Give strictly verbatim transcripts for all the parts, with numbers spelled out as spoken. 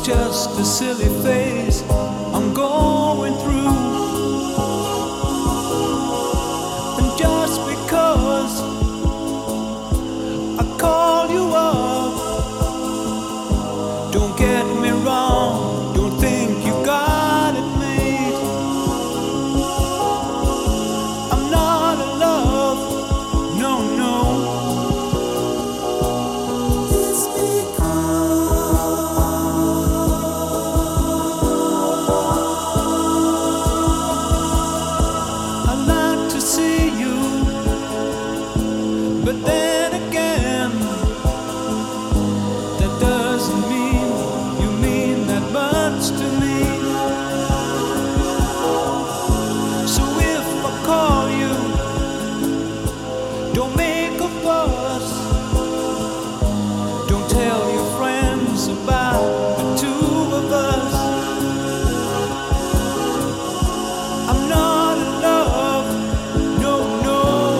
just a silly phase I'm going through. And just because I call you up, don't get me wrong, don't think you got it made. I'm not in love, no, no. It's but then again, that doesn't mean you mean that much to me. So if I call you, don't make a fuss. Don't tell your friends about the two of us. I'm not in love, no, no.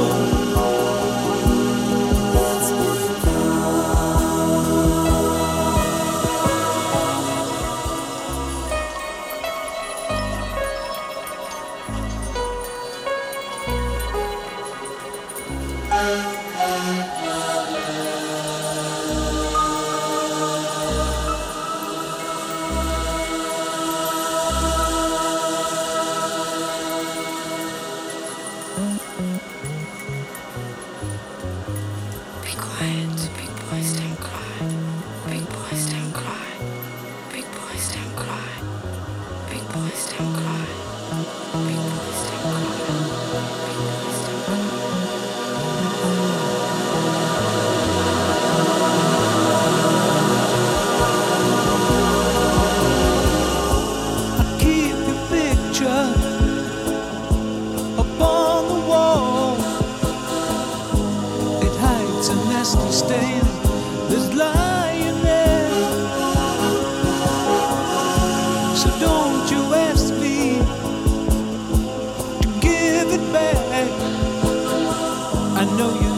Be quiet, big boys don't cry. Big boys don't cry. Big boys don't cry. Big boys don't cry. Big boys don't cry. I keep your picture up on the wall. It hides a nasty stain that's lying there. So don't you ask me to give it back. I know you